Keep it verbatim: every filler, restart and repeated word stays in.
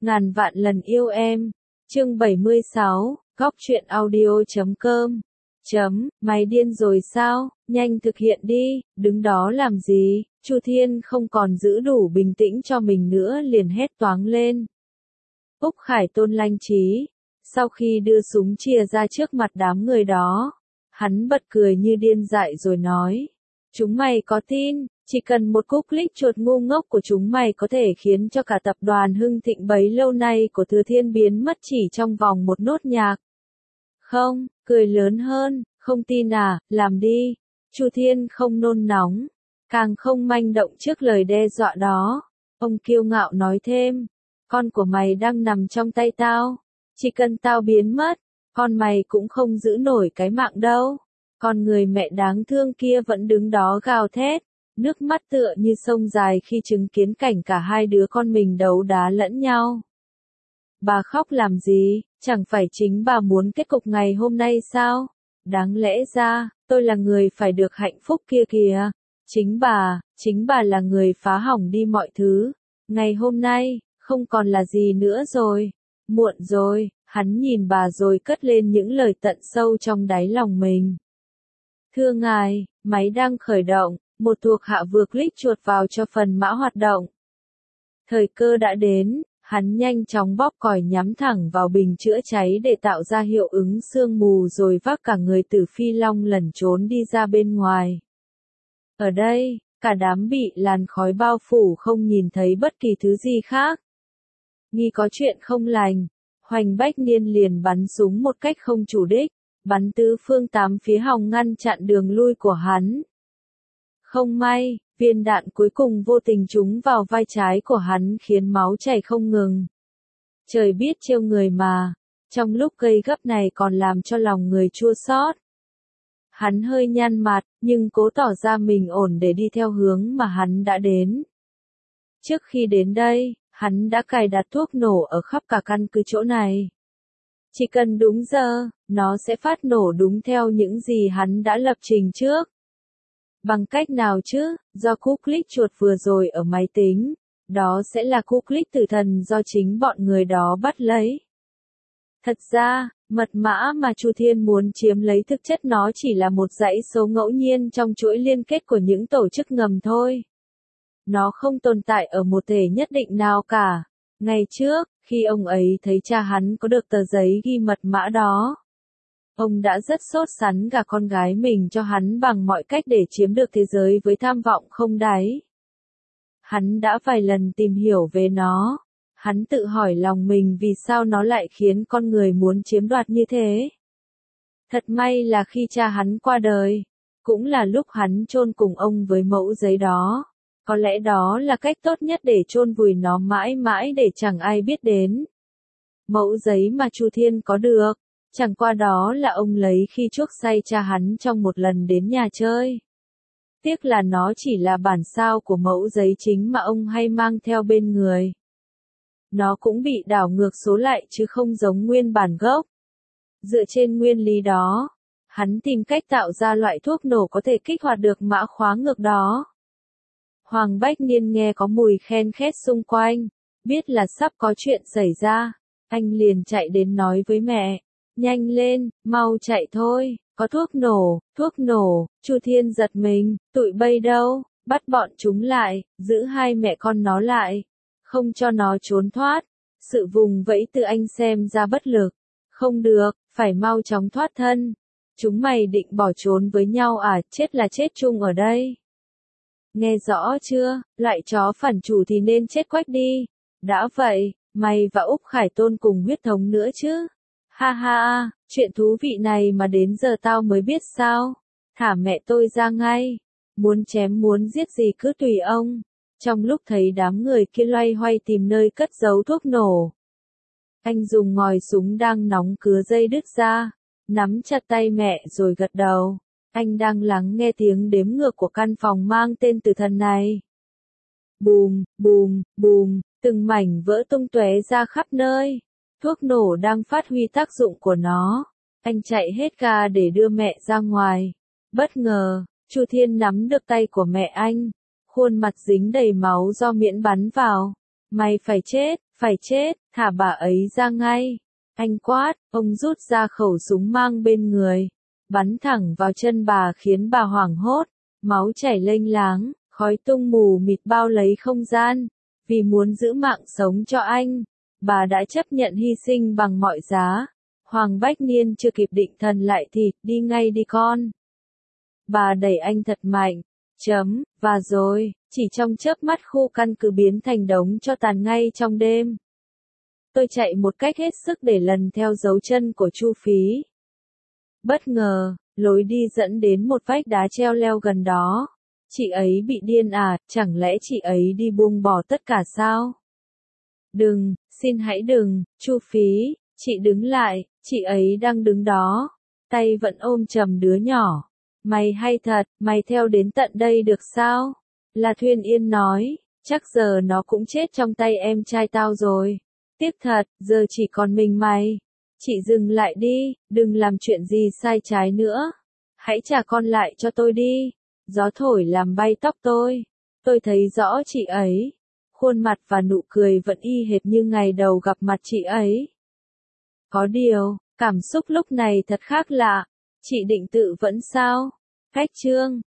Ngàn vạn lần yêu em. Chương bảy mươi sáu, góc truyện audio chấm com. Chấm, mày điên rồi sao? Nhanh thực hiện đi, đứng đó làm gì? Chu Thiên không còn giữ đủ bình tĩnh cho mình nữa liền hét toáng lên. Úc Khải Tôn lanh trí. Sau khi đưa súng chia ra trước mặt đám người đó, hắn bật cười như điên dại rồi nói. Chúng mày có tin, chỉ cần một cú click chuột ngu ngốc của chúng mày có thể khiến cho cả tập đoàn hưng thịnh bấy lâu nay của Thừa Thiên biến mất chỉ trong vòng một nốt nhạc. Không, cười lớn hơn, không tin à, làm đi. Chu Thiên không nôn nóng, càng không manh động trước lời đe dọa đó. Ông kiêu ngạo nói thêm, con của mày đang nằm trong tay tao. Chỉ cần tao biến mất, con mày cũng không giữ nổi cái mạng đâu. Con người mẹ đáng thương kia vẫn đứng đó gào thét, nước mắt tựa như sông dài khi chứng kiến cảnh cả hai đứa con mình đấu đá lẫn nhau. Bà khóc làm gì, chẳng phải chính bà muốn kết cục ngày hôm nay sao? Đáng lẽ ra, tôi là người phải được hạnh phúc kia kìa. Chính bà, chính bà là người phá hỏng đi mọi thứ. Ngày hôm nay, không còn là gì nữa rồi. Muộn rồi, hắn nhìn bà rồi cất lên những lời tận sâu trong đáy lòng mình. Thưa ngài, máy đang khởi động, một thuộc hạ vừa click chuột vào cho phần mã hoạt động. Thời cơ đã đến, hắn nhanh chóng bóp còi nhắm thẳng vào bình chữa cháy để tạo ra hiệu ứng sương mù rồi vác cả người Tử Phi Long lẩn trốn đi ra bên ngoài. Ở đây, cả đám bị làn khói bao phủ không nhìn thấy bất kỳ thứ gì khác. Nghi có chuyện không lành, Hoành Bách Niên liền bắn súng một cách không chủ đích, bắn tứ phương tám phía hòng ngăn chặn đường lui của hắn. Không may, viên đạn cuối cùng vô tình trúng vào vai trái của hắn khiến máu chảy không ngừng. Trời biết trêu người mà, trong lúc gây gấp này còn làm cho lòng người chua xót. Hắn hơi nhăn mặt, nhưng cố tỏ ra mình ổn để đi theo hướng mà hắn đã đến. Trước khi đến đây, hắn đã cài đặt thuốc nổ ở khắp cả căn cứ chỗ này. Chỉ cần đúng giờ, nó sẽ phát nổ đúng theo những gì hắn đã lập trình trước. Bằng cách nào chứ, do cú click chuột vừa rồi ở máy tính, đó sẽ là cú click tử thần do chính bọn người đó bắt lấy. Thật ra, mật mã mà Chu Thiên muốn chiếm lấy thực chất nó chỉ là một dãy số ngẫu nhiên trong chuỗi liên kết của những tổ chức ngầm thôi. Nó không tồn tại ở một thể nhất định nào cả. Ngày trước, khi ông ấy thấy cha hắn có được tờ giấy ghi mật mã đó, ông đã rất sốt sắng gả con gái mình cho hắn bằng mọi cách để chiếm được thế giới với tham vọng không đáy. Hắn đã vài lần tìm hiểu về nó. Hắn tự hỏi lòng mình vì sao nó lại khiến con người muốn chiếm đoạt như thế. Thật may là khi cha hắn qua đời, cũng là lúc hắn chôn cùng ông với mẫu giấy đó. Có lẽ đó là cách tốt nhất để chôn vùi nó mãi mãi để chẳng ai biết đến. Mẫu giấy mà Chu Thiên có được, chẳng qua đó là ông lấy khi chuốc say cha hắn trong một lần đến nhà chơi. Tiếc là nó chỉ là bản sao của mẫu giấy chính mà ông hay mang theo bên người. Nó cũng bị đảo ngược số lại chứ không giống nguyên bản gốc. Dựa trên nguyên lý đó, hắn tìm cách tạo ra loại thuốc nổ có thể kích hoạt được mã khóa ngược đó. Hoàng Bách Niên nghe có mùi khen khét xung quanh, biết là sắp có chuyện xảy ra, anh liền chạy đến nói với mẹ, nhanh lên, mau chạy thôi, có thuốc nổ, thuốc nổ. Chu Thiên giật mình, tụi bay đâu, bắt bọn chúng lại, giữ hai mẹ con nó lại, không cho nó trốn thoát. Sự vùng vẫy từ anh xem ra bất lực, không được, phải mau chóng thoát thân. Chúng mày định bỏ trốn với nhau à, chết là chết chung ở đây. Nghe rõ chưa, loại chó phản chủ thì nên chết quách đi. Đã vậy, mày và Úc Khải Tôn cùng huyết thống nữa chứ. Ha ha, chuyện thú vị này mà đến giờ tao mới biết sao. Thả mẹ tôi ra ngay. Muốn chém muốn giết gì cứ tùy ông. Trong lúc thấy đám người kia loay hoay tìm nơi cất giấu thuốc nổ, anh dùng ngòi súng đang nóng cứa dây đứt ra, nắm chặt tay mẹ rồi gật đầu. Anh đang lắng nghe tiếng đếm ngược của căn phòng mang tên tử thần này. Bùm, bùm, bùm, từng mảnh vỡ tung tóe ra khắp nơi. Thuốc nổ đang phát huy tác dụng của nó. Anh chạy hết ga để đưa mẹ ra ngoài. Bất ngờ, Chu Thiên nắm được tay của mẹ anh. Khuôn mặt dính đầy máu do miễn bắn vào. Mày phải chết, phải chết, thả bà ấy ra ngay. Anh quát, ông rút ra khẩu súng mang bên người, bắn thẳng vào chân bà khiến bà hoảng hốt, máu chảy lênh láng, khói tung mù mịt bao lấy không gian. Vì muốn giữ mạng sống cho anh, bà đã chấp nhận hy sinh bằng mọi giá. Hoàng Bách Niên chưa kịp định thần lại thì, đi ngay đi con. Bà đẩy anh thật mạnh, chấm, và rồi, chỉ trong chớp mắt khu căn cứ biến thành đống cho tàn ngay trong đêm. Tôi chạy một cách hết sức để lần theo dấu chân của Chu Phí. Bất ngờ, lối đi dẫn đến một vách đá treo leo gần đó. Chị ấy bị điên à, chẳng lẽ chị ấy đi buông bỏ tất cả sao? Đừng, xin hãy đừng, Chu Phí, chị đứng lại, chị ấy đang đứng đó, tay vẫn ôm chầm đứa nhỏ. Mày hay thật, mày theo đến tận đây được sao? La Thuyên Yên nói, chắc giờ nó cũng chết trong tay em trai tao rồi. Tiếc thật, giờ chỉ còn mình mày. Chị dừng lại đi, đừng làm chuyện gì sai trái nữa. Hãy trả con lại cho tôi đi. Gió thổi làm bay tóc tôi. Tôi thấy rõ chị ấy. Khuôn mặt và nụ cười vẫn y hệt như ngày đầu gặp mặt chị ấy. Có điều, cảm xúc lúc này thật khác lạ. Chị định tự vẫn sao? Cách chương